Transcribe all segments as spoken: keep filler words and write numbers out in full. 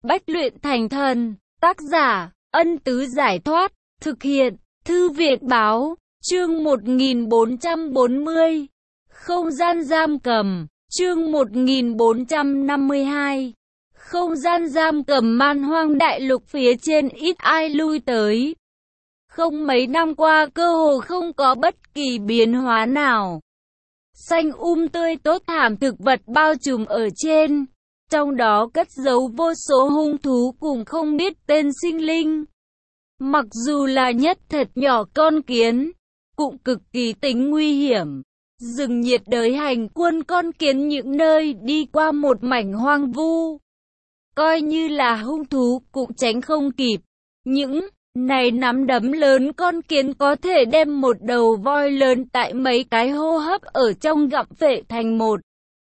Bách luyện thành thần. Tác giả, Ân Tứ Giải Thoát. Thực hiện, Thư viện Báo. Chương một nghìn bốn trăm bốn mươi. Không gian giam cầm. Chương một nghìn bốn trăm năm mươi hai. Không gian giam cầm Man Hoang đại lục phía trên ít ai lui tới. Không mấy năm qua cơ hồ không có bất kỳ biến hóa nào. Xanh um tươi tốt thảm thực vật bao trùm ở trên. Trong đó cất giấu vô số hung thú cùng không biết tên sinh linh. Mặc dù là nhất thật nhỏ con kiến, cũng cực kỳ tính nguy hiểm. Rừng nhiệt đới hành quân con kiến những nơi đi qua một mảnh hoang vu. Coi như là hung thú cũng tránh không kịp. Những này nắm đấm lớn con kiến có thể đem một đầu voi lớn tại mấy cái hô hấp ở trong gặm phệ thành một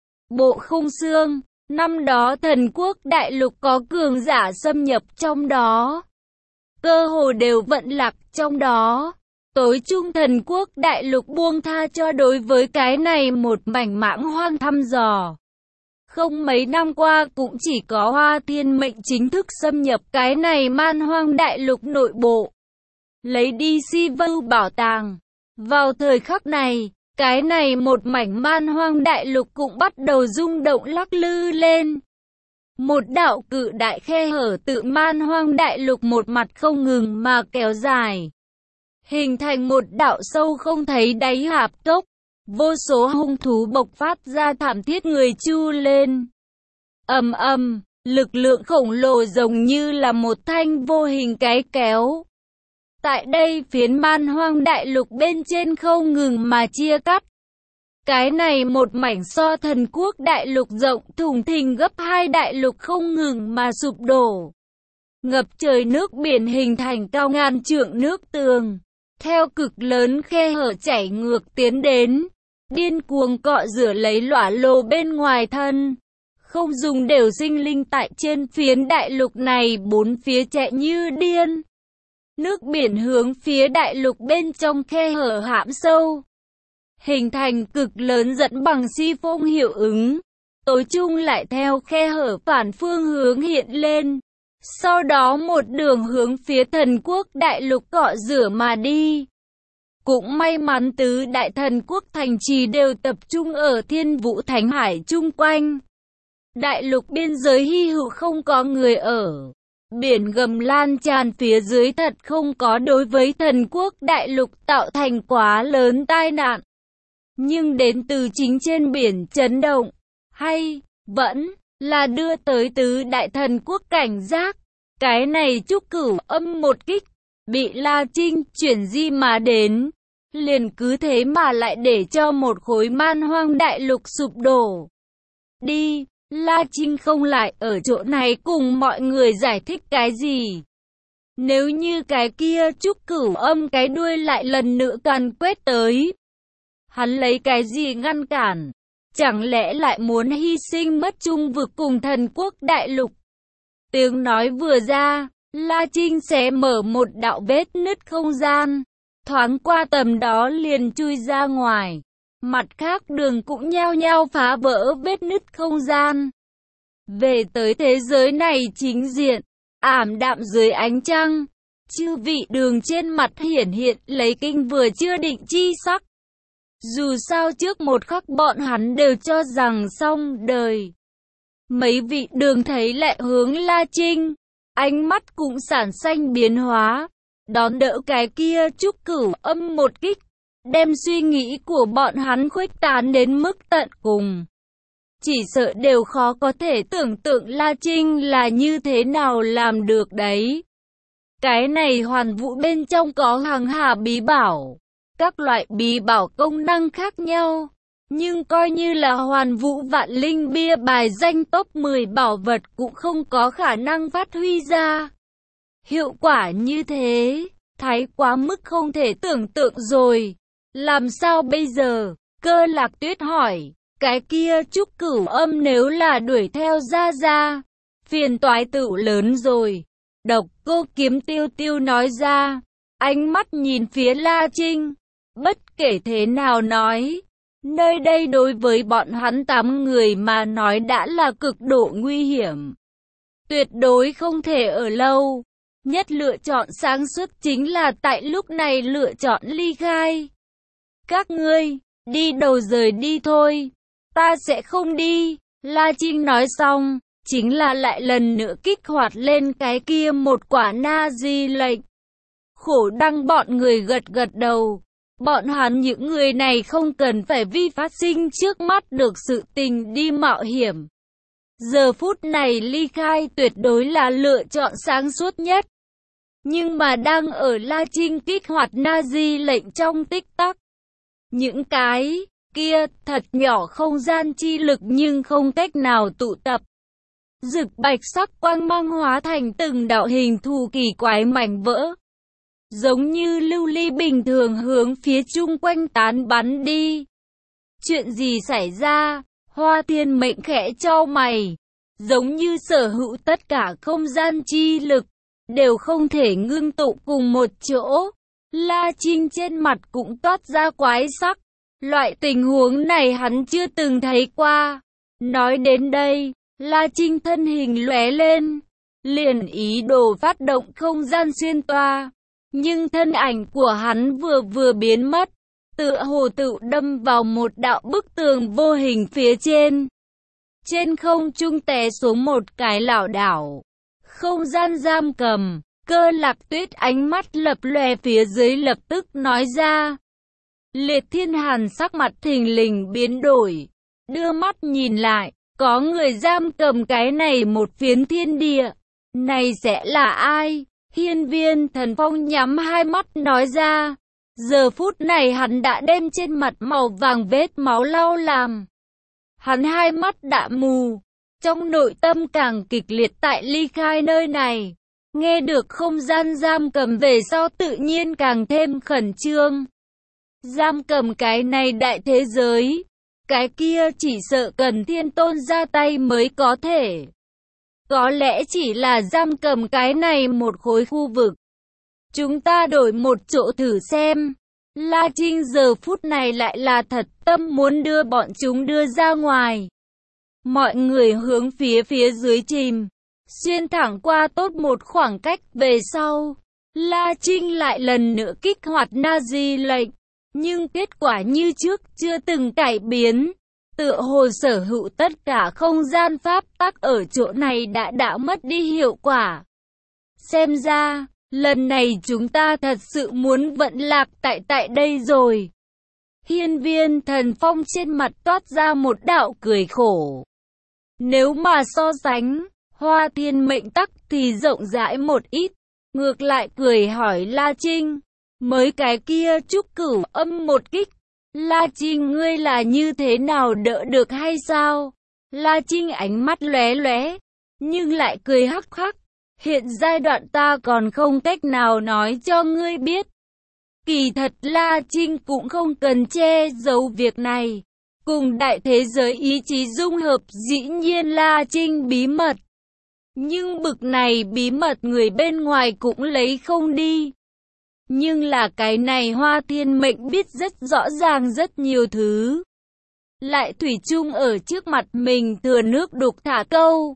bộ khung xương. Năm đó thần quốc đại lục có cường giả xâm nhập trong đó, cơ hồ đều vận lạc trong đó. Tối trung thần quốc đại lục buông tha cho đối với cái này một mảnh mãng hoang thăm dò. Không mấy năm qua cũng chỉ có Hoa Thiên Mệnh chính thức xâm nhập cái này Man Hoang đại lục nội bộ, lấy đi si vưu bảo tàng. Vào thời khắc này, cái này một mảnh Man Hoang đại lục cũng bắt đầu rung động lắc lư lên. Một đạo cự đại khe hở tự Man Hoang đại lục một mặt không ngừng mà kéo dài, hình thành một đạo sâu không thấy đáy hạp cốc. Vô số hung thú bộc phát ra thảm thiết người chu lên. Ầm ầm, lực lượng khổng lồ giống như là một thanh vô hình cái kéo. Tại đây phiến Man Hoang đại lục bên trên không ngừng mà chia cắt. Cái này một mảnh so thần quốc đại lục rộng thùng thình gấp hai đại lục không ngừng mà sụp đổ. Ngập trời nước biển hình thành cao ngàn trượng nước tường. Theo cực lớn khe hở chảy ngược tiến đến, điên cuồng cọ rửa lấy lỏa lồ bên ngoài thân. Không dùng đều sinh linh tại trên phiến đại lục này bốn phía chạy như điên. Nước biển hướng phía đại lục bên trong khe hở hãm sâu, hình thành cực lớn dẫn bằng si phong hiệu ứng. Tối trung lại theo khe hở phản phương hướng hiện lên. Sau đó một đường hướng phía thần quốc đại lục cọ rửa mà đi. Cũng may mắn tứ đại thần quốc thành trì đều tập trung ở Thiên Vũ Thánh Hải chung quanh. Đại lục biên giới hy hữu không có người ở. Biển gầm lan tràn phía dưới thật không có đối với thần quốc đại lục tạo thành quá lớn tai nạn. Nhưng đến từ chính trên biển chấn động, hay vẫn là đưa tới tứ đại thần quốc cảnh giác. Cái này Trúc Cửu Âm một kích, bị La Trinh chuyển di mà đến, liền cứ thế mà lại để cho một khối Man Hoang đại lục sụp đổ. Đi, La Trinh không lại ở chỗ này cùng mọi người giải thích cái gì. Nếu như cái kia Trúc Cửu Âm cái đuôi lại lần nữa càn quét tới, hắn lấy cái gì ngăn cản? Chẳng lẽ lại muốn hy sinh mất trung vực cùng thần quốc đại lục? Tiếng nói vừa ra, La Trinh sẽ mở một đạo vết nứt không gian, thoáng qua tầm đó liền chui ra ngoài. Mặt khác đường cũng nhao nhao phá vỡ vết nứt không gian. Về tới thế giới này chính diện, ảm đạm dưới ánh trăng, chư vị đường trên mặt hiển hiện lấy kinh vừa chưa định chi sắc. Dù sao trước một khắc bọn hắn đều cho rằng xong đời. Mấy vị đường thấy lại hướng La Trinh, ánh mắt cũng sản sinh biến hóa, đón đỡ cái kia Trúc Cửu Âm một kích, đem suy nghĩ của bọn hắn khuếch tán đến mức tận cùng. Chỉ sợ đều khó có thể tưởng tượng La Trinh là như thế nào làm được đấy. Cái này hoàn vũ bên trong có hàng hà bí bảo, các loại bí bảo công năng khác nhau. Nhưng coi như là hoàn vũ vạn linh bia bài danh top mười bảo vật cũng không có khả năng phát huy ra hiệu quả như thế, thái quá mức không thể tưởng tượng rồi. Làm sao bây giờ? Cơ Lạc Tuyết hỏi. Cái kia Trúc Cửu Âm nếu là đuổi theo ra ra, phiền toái tựu lớn rồi. Độc Cô Kiếm Tiêu Tiêu nói ra, ánh mắt nhìn phía La Trinh. Bất kể thế nào nói, nơi đây đối với bọn hắn tám người mà nói đã là cực độ nguy hiểm. tuyệt đối không thể ở lâu. Nhất lựa chọn sáng suốt chính là tại lúc này lựa chọn ly khai. Các ngươi, đi đầu rời đi thôi, ta sẽ không đi. La Trinh nói xong, chính là lại lần nữa kích hoạt lên cái kia một quả na di lệnh. Khổ đăng bọn người gật gật đầu. Bọn hắn những người này không cần phải vì phát sinh trước mắt được sự tình đi mạo hiểm. Giờ phút này ly khai tuyệt đối là lựa chọn sáng suốt nhất. Nhưng mà đang ở La Trinh kích hoạt Nazi lệnh trong tích tắc. Những cái kia thật nhỏ không gian chi lực nhưng không cách nào tụ tập. Rực bạch sắc quang mang hóa thành từng đạo hình thù kỳ quái mảnh vỡ. Giống như lưu ly bình thường hướng phía chung quanh tán bắn đi. Chuyện gì xảy ra? Hoa Thiên Mệnh khẽ chau mày. Giống như sở hữu tất cả không gian chi lực, đều không thể ngưng tụ cùng một chỗ. La Trinh trên mặt cũng toát ra quái sắc. Loại tình huống này hắn chưa từng thấy qua. Nói đến đây, La Trinh thân hình lóe lên, liền ý đồ phát động không gian xuyên toa. Nhưng thân ảnh của hắn vừa vừa biến mất, tựa hồ tự đâm vào một đạo bức tường vô hình phía trên. Trên không trung té xuống một cái lảo đảo. Không gian giam cầm, Cơ Lạc Tuyết ánh mắt lập lòe phía dưới lập tức nói ra. Liệt Thiên Hàn sắc mặt thình lình biến đổi, đưa mắt nhìn lại, có người giam cầm cái này một phiến thiên địa. Này sẽ là ai? Hiên Viên Thần Phong nhắm hai mắt nói ra. Giờ phút này hắn đã đem trên mặt màu vàng vết máu lau làm. Hắn hai mắt đã mù, trong nội tâm càng kịch liệt tại ly khai nơi này. Nghe được không gian giam cầm về sau tự nhiên càng thêm khẩn trương. Giam cầm cái này đại thế giới, cái kia chỉ sợ cần Thiên Tôn ra tay mới có thể. Có lẽ chỉ là giam cầm cái này một khối khu vực. Chúng ta đổi một chỗ thử xem. La Trinh giờ phút này lại là thật tâm muốn đưa bọn chúng đưa ra ngoài. Mọi người hướng phía phía dưới chìm, xuyên thẳng qua tốt một khoảng cách về sau. La Trinh lại lần nữa kích hoạt Nazi lệnh, nhưng kết quả như trước chưa từng cải biến. Tựa hồ sở hữu tất cả không gian pháp tắc ở chỗ này đã đã mất đi hiệu quả. Xem ra, lần này chúng ta thật sự muốn vận lạc tại tại đây rồi. Hiên Viên Thần Phong trên mặt toát ra một đạo cười khổ. Nếu mà so sánh, Hoa Thiên Mệnh tắc thì rộng rãi một ít. Ngược lại cười hỏi La Trinh, mới cái kia Trúc Cửu âm một kích. La Trinh ngươi là như thế nào đỡ được hay sao? La Trinh ánh mắt lóe lóe, nhưng lại cười hắc hắc. Hiện giai đoạn ta còn không cách nào nói cho ngươi biết. Kỳ thật La Trinh cũng không cần che giấu việc này. Cùng đại thế giới ý chí dung hợp dĩ nhiên La Trinh bí mật. Nhưng bực này bí mật người bên ngoài cũng lấy không đi. Nhưng là cái này Hoa Thiên Mệnh biết rất rõ ràng rất nhiều thứ. Lại thủy chung ở trước mặt mình thừa nước đục thả câu.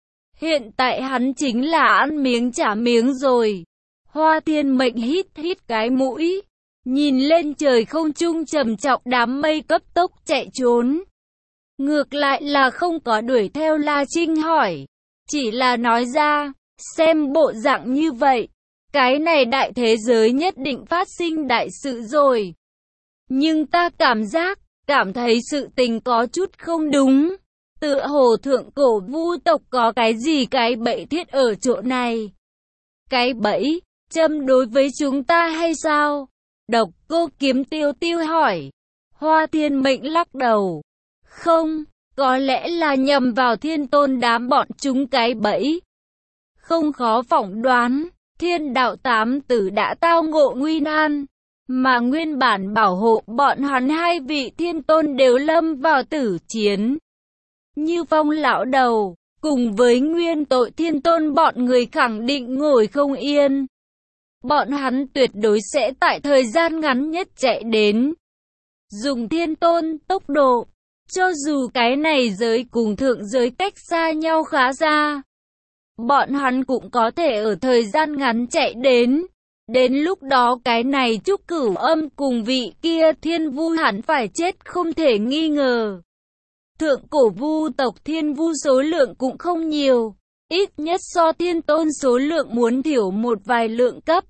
Hiện tại hắn chính là ăn miếng trả miếng rồi. Hoa Thiên Mệnh hít hít cái mũi, nhìn lên trời không trung trầm trọng đám mây cấp tốc chạy trốn. Ngược lại là không có đuổi theo La Trinh hỏi, chỉ là nói ra, xem bộ dạng như vậy, cái này đại thế giới nhất định phát sinh đại sự rồi. Nhưng ta cảm giác, cảm thấy sự tình có chút không đúng. Tựa hồ thượng cổ vu tộc có cái gì cái bẫy thiết ở chỗ này. Cái bẫy, châm đối với chúng ta hay sao? Độc Cô Kiếm Tiêu Tiêu hỏi. Hoa Thiên Mệnh lắc đầu. Không, có lẽ là nhầm vào Thiên Tôn đám bọn chúng cái bẫy. Không khó phỏng đoán, Thiên Đạo Tám Tử đã tao ngộ nguy nan. Mà nguyên bản bảo hộ bọn hắn hai vị Thiên Tôn đều lâm vào tử chiến. Như Phong lão đầu, cùng với nguyên tội Thiên Tôn bọn người khẳng định ngồi không yên. Bọn hắn tuyệt đối sẽ tại thời gian ngắn nhất chạy đến. Dùng Thiên Tôn tốc độ, cho dù cái này giới cùng thượng giới cách xa nhau khá xa. bọn hắn cũng có thể ở thời gian ngắn chạy đến. Đến lúc đó cái này Trúc Cửu Âm cùng vị kia Thiên Vu hẳn phải chết không thể nghi ngờ. Thượng cổ vu tộc Thiên Vu số lượng cũng không nhiều, ít nhất so Thiên Tôn số lượng muốn thiểu một vài lượng cấp.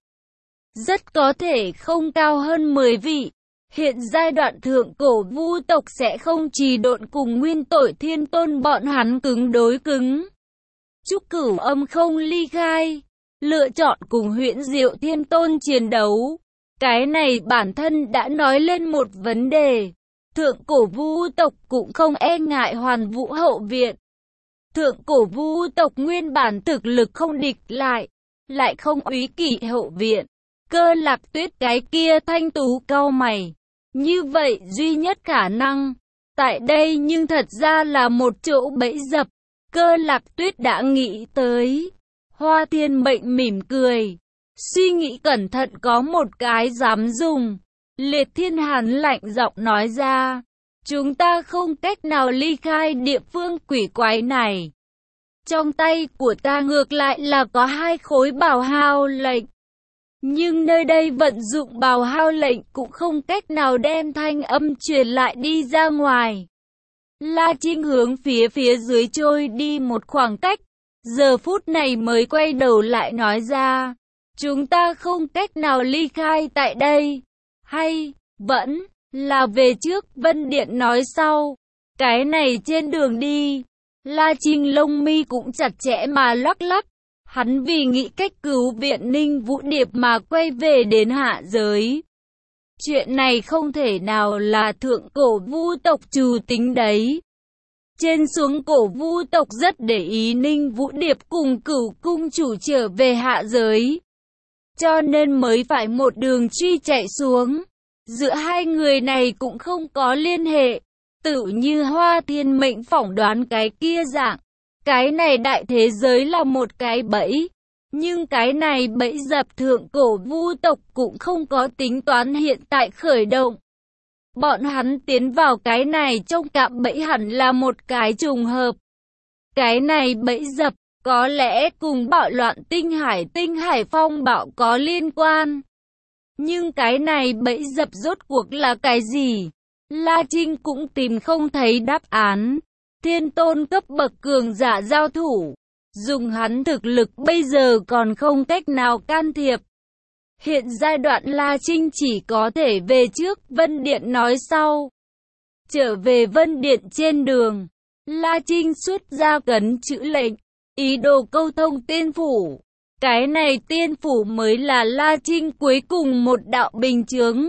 Rất có thể không cao hơn mười vị. Hiện giai đoạn thượng cổ vu tộc sẽ không trì độn cùng nguyên tội Thiên Tôn bọn hắn cứng đối cứng. Trúc Cửu Âm không ly khai, lựa chọn cùng Huyễn Diệu Thiên Tôn chiến đấu. Cái này bản thân đã nói lên một vấn đề. Thượng cổ vu tộc cũng không e ngại Hoàn Vũ hậu viện. Thượng cổ vu tộc nguyên bản thực lực không địch lại, lại không úy kỵ hậu viện. Cơ Lạc Tuyết cái kia thanh tú cau mày. Như vậy duy nhất khả năng tại đây nhưng thật ra là một chỗ bẫy dập. Cơ Lạc Tuyết đã nghĩ tới. Hoa Thiên Mệnh mỉm cười, suy nghĩ cẩn thận có một cái dám dùng. Liệt Thiên Hàn lạnh giọng nói ra, chúng ta không cách nào ly khai địa phương quỷ quái này. Trong tay của ta ngược lại là có hai khối bào hao lệnh. Nhưng nơi đây vận dụng bào hao lệnh cũng không cách nào đem thanh âm truyền lại đi ra ngoài. La Trinh hướng phía phía dưới trôi đi một khoảng cách. Giờ phút này mới quay đầu lại nói ra, chúng ta không cách nào ly khai tại đây. Hay, vẫn, là về trước Vân Điện nói sau. Cái này trên đường đi, La Trinh lông mi cũng chặt chẽ mà lắc lắc. Hắn vì nghĩ cách cứu viện Ninh Vũ Điệp mà quay về đến hạ giới. Chuyện này không thể nào là thượng cổ vu tộc trù tính đấy. Trên xuống cổ vu tộc rất để ý Ninh Vũ Điệp cùng Cửu cung chủ trở về hạ giới. Cho nên mới phải một đường truy chạy xuống. Giữa hai người này cũng không có liên hệ. Tự như Hoa Thiên Mệnh phỏng đoán cái kia dạng. Cái này đại thế giới là một cái bẫy. Nhưng cái này bẫy dập thượng cổ vu tộc cũng không có tính toán hiện tại khởi động. Bọn hắn tiến vào cái này trong cạm bẫy hẳn là một cái trùng hợp. Cái này bẫy dập có lẽ cùng bạo loạn tinh hải tinh hải phong bạo có liên quan. Nhưng cái này bẫy dập rốt cuộc là cái gì? La Trinh cũng tìm không thấy đáp án. Thiên tôn cấp bậc cường giả giao thủ. Dùng hắn thực lực bây giờ còn không cách nào can thiệp. Hiện giai đoạn La Trinh chỉ có thể về trước Vân Điện nói sau. Trở về Vân Điện trên đường, La Trinh xuất ra cấn chữ lệnh, ý đồ câu thông tiên phủ. Cái này tiên phủ mới là La Trinh cuối cùng một đạo bình chướng.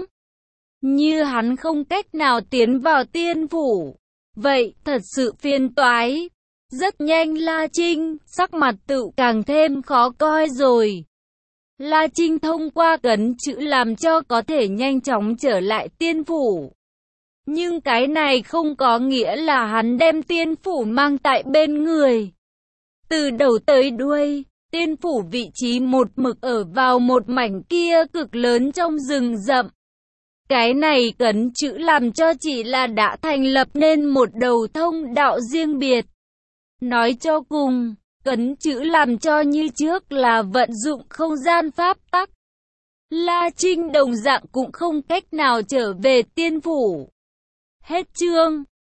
Như hắn không cách nào tiến vào tiên phủ, vậy thật sự phiền toái. Rất nhanh La Trinh, sắc mặt tự càng thêm khó coi rồi. La Trinh thông qua cấn chữ làm cho có thể nhanh chóng trở lại tiên phủ. Nhưng cái này không có nghĩa là hắn đem tiên phủ mang tại bên người. Từ đầu tới đuôi, tiên phủ vị trí một mực ở vào một mảnh kia cực lớn trong rừng rậm. Cái này cấn chữ làm cho chỉ là đã thành lập nên một đầu thông đạo riêng biệt. Nói cho cùng, cấn chữ làm cho như trước là vận dụng không gian pháp tắc. La Trinh đồng dạng cũng không cách nào trở về tiên phủ. Hết chương.